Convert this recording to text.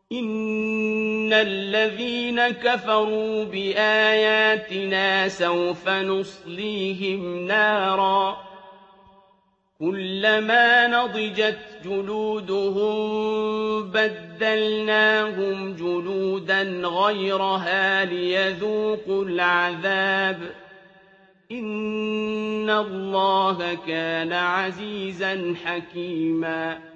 إِنَّ الَّذِينَ كَفَرُوا بِآيَاتِنَا سَوْفَ نُصْلِيهِمْ نَارًا كُلَّمَا نَضِجَتْ جُلُودُهُم بَدَّلْنَاهُمْ جُلُودًا غَيْرَهَا لِيَذُوقُوا الْعَذَابَ ۗ إِنَّ اللَّهَ كَانَ عَزِيزًا حَكِيمًا